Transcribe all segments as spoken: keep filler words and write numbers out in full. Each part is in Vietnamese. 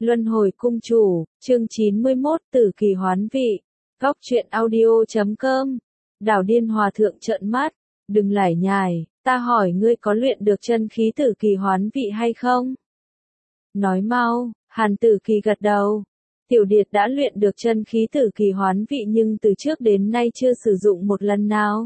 Luân hồi cung chủ, chương chín mươi mốt tử kỳ hoán vị. Góc truyện audio chấm com. Đảo Điên Hòa Thượng trợn mắt, đừng lải nhải, ta hỏi ngươi có luyện được chân khí tử kỳ hoán vị hay không? Nói mau, Hàn Tử Kỳ gật đầu. Tiểu Điệt đã luyện được chân khí tử kỳ hoán vị nhưng từ trước đến nay chưa sử dụng một lần nào.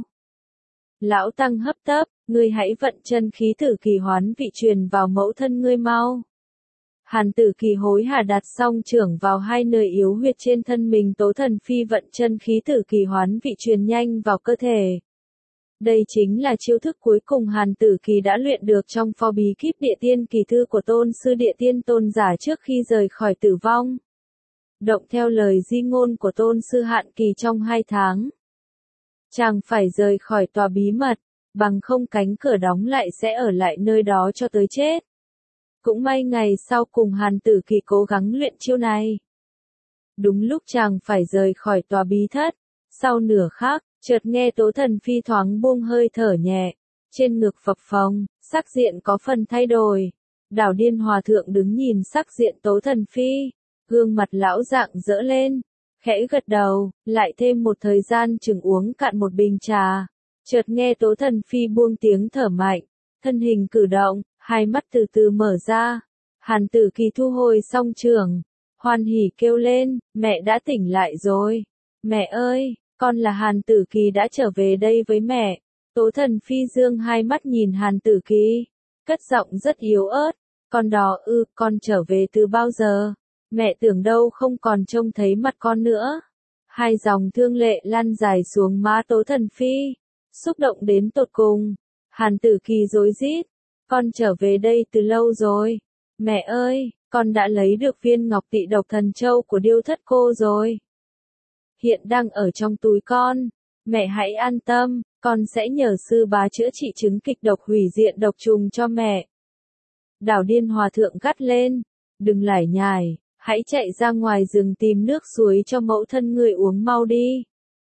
Lão Tăng hấp tấp, ngươi hãy vận chân khí tử kỳ hoán vị truyền vào mẫu thân ngươi mau. Hàn Tử Kỳ hối hả đặt song trưởng vào hai nơi yếu huyệt trên thân mình. Tố Thần Phi vận chân khí tử kỳ hoán vị truyền nhanh vào cơ thể. Đây chính là chiêu thức cuối cùng Hàn Tử Kỳ đã luyện được trong Phó Bí Kíp Địa Tiên Kỳ Thư của Tôn Sư Địa Tiên Tôn giả trước khi rời khỏi tử vong. Động theo lời di ngôn của Tôn Sư hạn kỳ trong hai tháng. Chàng phải rời khỏi tòa bí mật, bằng không cánh cửa đóng lại sẽ ở lại nơi đó cho tới chết. Cũng may ngày sau cùng Hàn Tử Kỳ cố gắng luyện chiêu này. Đúng lúc chàng phải rời khỏi tòa bí thất, sau nửa khắc, chợt nghe Tố Thần Phi thoáng buông hơi thở nhẹ, trên ngực phập phồng, sắc diện có phần thay đổi. Đảo Điên Hòa Thượng đứng nhìn sắc diện Tố Thần Phi, gương mặt lão rạng rỡ lên, khẽ gật đầu, lại thêm một thời gian chừng uống cạn một bình trà. Chợt nghe Tố Thần Phi buông tiếng thở mạnh, thân hình cử động, hai mắt từ từ mở ra. Hàn Tử Kỳ thu hồi song trường, hoan hỉ kêu lên, mẹ đã tỉnh lại rồi. Mẹ ơi, con là Hàn Tử Kỳ đã trở về đây với mẹ. Tố Thần Phi dương hai mắt nhìn Hàn Tử Kỳ, cất giọng rất yếu ớt, con đó ư, con trở về từ bao giờ? Mẹ tưởng đâu không còn trông thấy mặt con nữa. Hai dòng thương lệ lan dài xuống má Tố Thần Phi, xúc động đến tột cùng. Hàn Tử Kỳ rối rít, con trở về đây từ lâu rồi. Mẹ ơi, con đã lấy được viên ngọc tị độc thần châu của Điêu Thất cô rồi. Hiện đang ở trong túi con. Mẹ hãy an tâm, con sẽ nhờ sư bá chữa trị chứng kịch độc hủy diện độc trùng cho mẹ. Đảo Điên Hòa Thượng gắt lên, đừng lải nhải, hãy chạy ra ngoài rừng tìm nước suối cho mẫu thân người uống mau đi.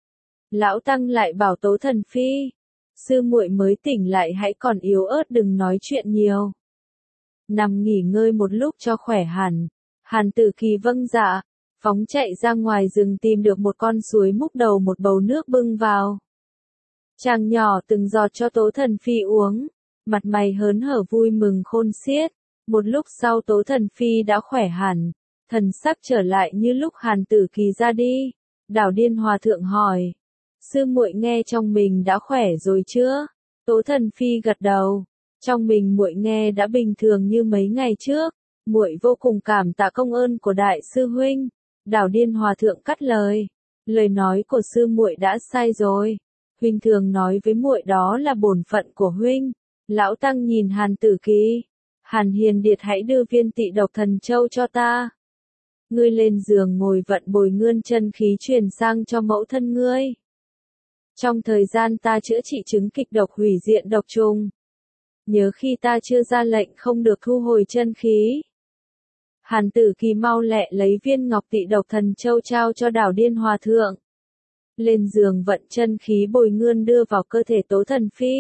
Lão Tăng lại bảo Tố Thần Phi, sư muội mới tỉnh lại hãy còn yếu ớt đừng nói chuyện nhiều. Nằm nghỉ ngơi một lúc cho khỏe hẳn. Hàn Tử Kỳ vâng dạ, phóng chạy ra ngoài rừng tìm được một con suối múc đầu một bầu nước bưng vào. Chàng nhỏ từng giọt cho Tố Thần Phi uống, mặt mày hớn hở vui mừng khôn xiết. Một lúc sau Tố Thần Phi đã khỏe hẳn, thần sắc trở lại như lúc Hàn Tử Kỳ ra đi. Đảo Điên Hòa Thượng hỏi, sư muội nghe trong mình đã khỏe rồi chưa? Tố Thần Phi gật đầu, trong mình muội nghe đã bình thường như mấy ngày trước, muội vô cùng cảm tạ công ơn của đại sư huynh. Đảo Điên Hòa Thượng cắt lời, lời nói của sư muội đã sai rồi, huynh thường nói với muội đó là bổn phận của huynh. Lão Tăng nhìn Hàn Tử Kỳ, Hàn Hiền Điệt hãy đưa viên tị độc thần châu cho ta. Ngươi lên giường ngồi vận bồi ngươn chân khí truyền sang cho mẫu thân ngươi. Trong thời gian ta chữa trị chứng kịch độc hủy diện độc trùng, nhớ khi ta chưa ra lệnh không được thu hồi chân khí. Hàn Tử Kỳ mau lẹ lấy viên ngọc tị độc thần châu trao cho Đảo Điên Hòa Thượng. Lên giường vận chân khí bồi ngươn đưa vào cơ thể Tố Thần Phi.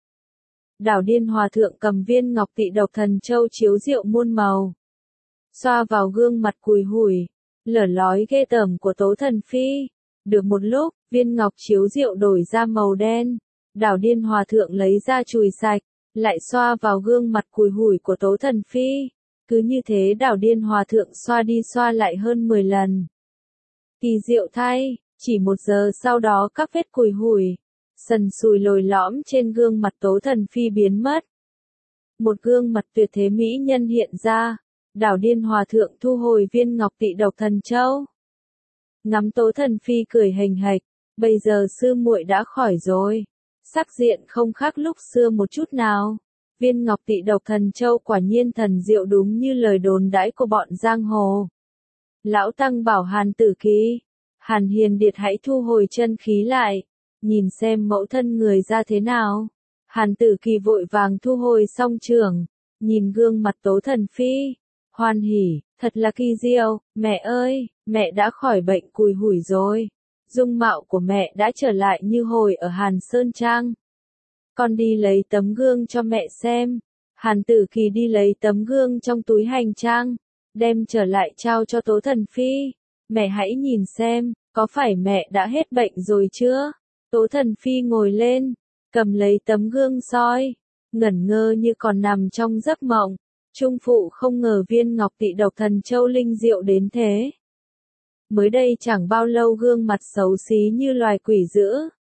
Đảo Điên Hòa Thượng cầm viên ngọc tị độc thần châu chiếu diệu muôn màu, xoa vào gương mặt cùi hủi, lở lói ghê tởm của Tố Thần Phi. Được một lúc, viên ngọc chiếu diệu đổi ra màu đen. Đảo Điên Hòa Thượng lấy ra chùi sạch, lại xoa vào gương mặt cùi hủi của Tố Thần Phi. Cứ như thế Đảo Điên Hòa Thượng xoa đi xoa lại hơn mười lần. Kỳ diệu thay, chỉ một giờ sau đó các vết cùi hủi, sần sùi lồi lõm trên gương mặt Tố Thần Phi biến mất. Một gương mặt tuyệt thế mỹ nhân hiện ra. Đảo Điên Hòa Thượng thu hồi viên ngọc tị độc thần châu. Ngắm Tố Thần Phi cười hình hạch, bây giờ sư muội đã khỏi rồi. Sắc diện không khác lúc xưa một chút nào. Viên ngọc tị độc thần châu quả nhiên thần diệu đúng như lời đồn đãi của bọn giang hồ. Lão Tăng bảo Hàn Tử Kỳ, Hàn Hiền Điệt hãy thu hồi chân khí lại, nhìn xem mẫu thân người ra thế nào. Hàn Tử Kỳ vội vàng thu hồi song trường, nhìn gương mặt Tố Thần Phi, hoan hỉ, thật là kỳ diệu. Mẹ ơi, mẹ đã khỏi bệnh cùi hủi rồi. Dung mạo của mẹ đã trở lại như hồi ở Hàn Sơn Trang. Con đi lấy tấm gương cho mẹ xem. Hàn Tử Kỳ đi lấy tấm gương trong túi hành trang. đem trở lại trao cho Tố Thần Phi. Mẹ hãy nhìn xem, có phải mẹ đã hết bệnh rồi chưa? Tố Thần Phi ngồi lên, cầm lấy tấm gương soi, ngẩn ngơ như còn nằm trong giấc mộng. Trung phụ không ngờ viên ngọc tị độc thần châu linh diệu đến thế. Mới đây chẳng bao lâu gương mặt xấu xí như loài quỷ dữ.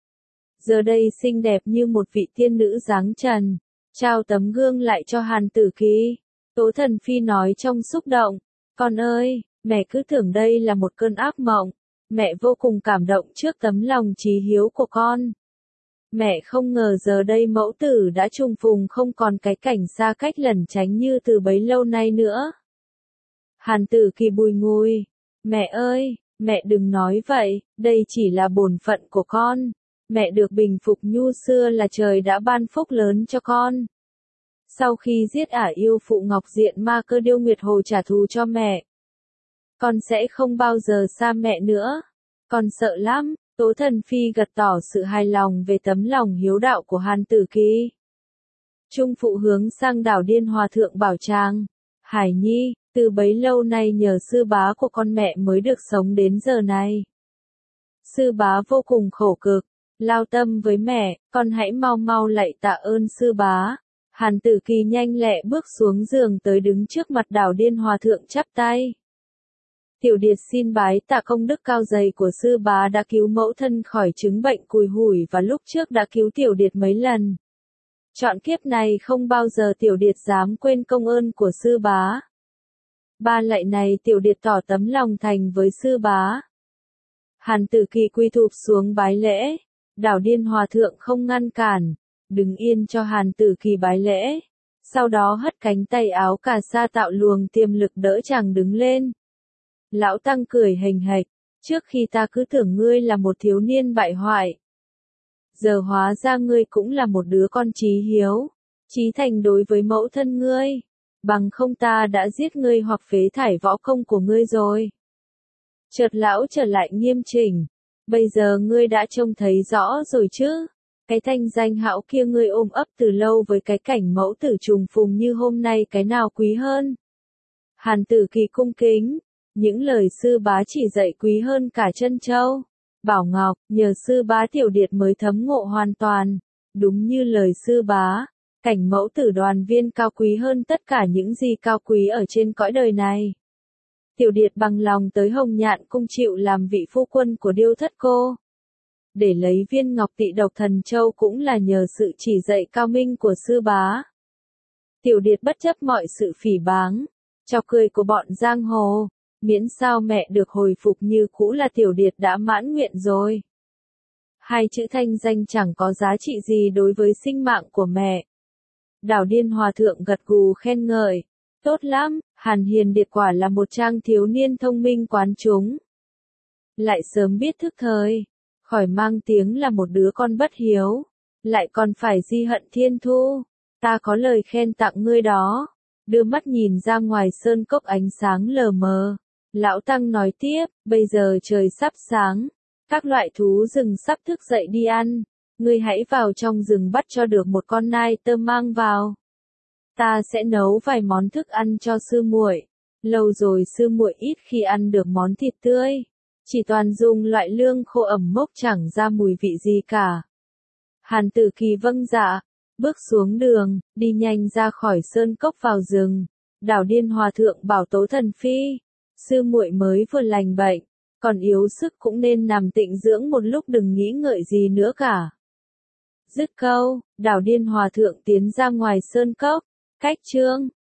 Giờ đây xinh đẹp như một vị tiên nữ dáng trần. Trao tấm gương lại cho Hàn Tử Kỳ. Tố Thần Phi nói trong xúc động. Con ơi, mẹ cứ tưởng đây là một cơn ác mộng. Mẹ vô cùng cảm động trước tấm lòng chí hiếu của con. Mẹ không ngờ giờ đây mẫu tử đã trùng phùng không còn cái cảnh xa cách lẩn tránh như từ bấy lâu nay nữa. Hàn Tử Kỳ bùi ngùi. Mẹ ơi, mẹ đừng nói vậy, đây chỉ là bổn phận của con. Mẹ được bình phục nhu xưa là trời đã ban phúc lớn cho con. Sau khi giết ả yêu phụ Ngọc Diện Ma Cơ Điêu Nguyệt Hồ trả thù cho mẹ, con sẽ không bao giờ xa mẹ nữa. Con sợ lắm. Tố Thần Phi gật tỏ sự hài lòng về tấm lòng hiếu đạo của Hàn Tử Kỳ. Trung phụ hướng sang Đảo Điên Hòa Thượng bảo Tràng. Hải Nhi, từ bấy lâu nay nhờ sư bá của con mẹ mới được sống đến giờ này. Sư bá vô cùng khổ cực, lao tâm với mẹ, con hãy mau mau lạy tạ ơn sư bá. Hàn Tử Kỳ nhanh lẹ bước xuống giường tới đứng trước mặt Đảo Điên Hòa Thượng chắp tay. Tiểu Điệt xin bái tạ công đức cao dày của sư bá đã cứu mẫu thân khỏi chứng bệnh cùi hủi và lúc trước đã cứu Tiểu Điệt mấy lần. Chọn kiếp này không bao giờ Tiểu Điệt dám quên công ơn của sư bá. Ba lạy này Tiểu Điệt tỏ tấm lòng thành với sư bá. Hàn Tử Kỳ quy thụp xuống bái lễ. Đảo Điên Hòa Thượng không ngăn cản, đứng yên cho Hàn Tử Kỳ bái lễ. Sau đó hất cánh tay áo cà sa tạo luồng tiềm lực đỡ chàng đứng lên. Lão Tăng cười hềnh hệch, trước khi ta cứ tưởng ngươi là một thiếu niên bại hoại. Giờ hóa ra ngươi cũng là một đứa con chí hiếu, chí thành đối với mẫu thân ngươi. Bằng không ta đã giết ngươi hoặc phế thải võ công của ngươi rồi. Chợt lão trở lại nghiêm chỉnh. Bây giờ ngươi đã trông thấy rõ rồi chứ. Cái thanh danh hão kia ngươi ôm ấp từ lâu với cái cảnh mẫu tử trùng phùng như hôm nay cái nào quý hơn. Hàn Tử Kỳ cung kính. Những lời sư bá chỉ dạy quý hơn cả chân châu. Bảo Ngọc, nhờ sư bá Tiểu Điệt mới thấm ngộ hoàn toàn. Đúng như lời sư bá, cảnh mẫu tử đoàn viên cao quý hơn tất cả những gì cao quý ở trên cõi đời này. Tiểu Điệt bằng lòng tới Hồng Nhạn cung chịu làm vị phu quân của Điêu Thất Cô. Để lấy viên ngọc tị độc thần châu cũng là nhờ sự chỉ dạy cao minh của sư bá. Tiểu Điệt bất chấp mọi sự phỉ báng, chọc cười của bọn giang hồ. Miễn sao mẹ được hồi phục như cũ là Tiểu Điệt đã mãn nguyện rồi. Hai chữ thanh danh chẳng có giá trị gì đối với sinh mạng của mẹ. Đảo Điên Hòa Thượng gật gù khen ngợi. Tốt lắm, Hàn Hiền Điệt quả là một trang thiếu niên thông minh quán chúng. Lại sớm biết thức thời, khỏi mang tiếng là một đứa con bất hiếu. Lại còn phải di hận thiên thu. Ta có lời khen tặng ngươi đó. Đưa mắt nhìn ra ngoài sơn cốc ánh sáng lờ mờ. Lão Tăng nói tiếp, bây giờ trời sắp sáng, các loại thú rừng sắp thức dậy đi ăn, ngươi hãy vào trong rừng bắt cho được một con nai tơ mang vào. Ta sẽ nấu vài món thức ăn cho sư muội. Lâu rồi sư muội ít khi ăn được món thịt tươi, chỉ toàn dùng loại lương khô ẩm mốc chẳng ra mùi vị gì cả. Hàn Tử Kỳ vâng dạ, bước xuống đường, đi nhanh ra khỏi sơn cốc vào rừng. Đảo Điên Hòa Thượng bảo Tố Thần Phi. Sư muội mới vừa lành bệnh, còn yếu sức cũng nên nằm tịnh dưỡng một lúc đừng nghĩ ngợi gì nữa cả. Dứt câu, Đảo Điên Hòa Thượng tiến ra ngoài sơn cốc, cách chương.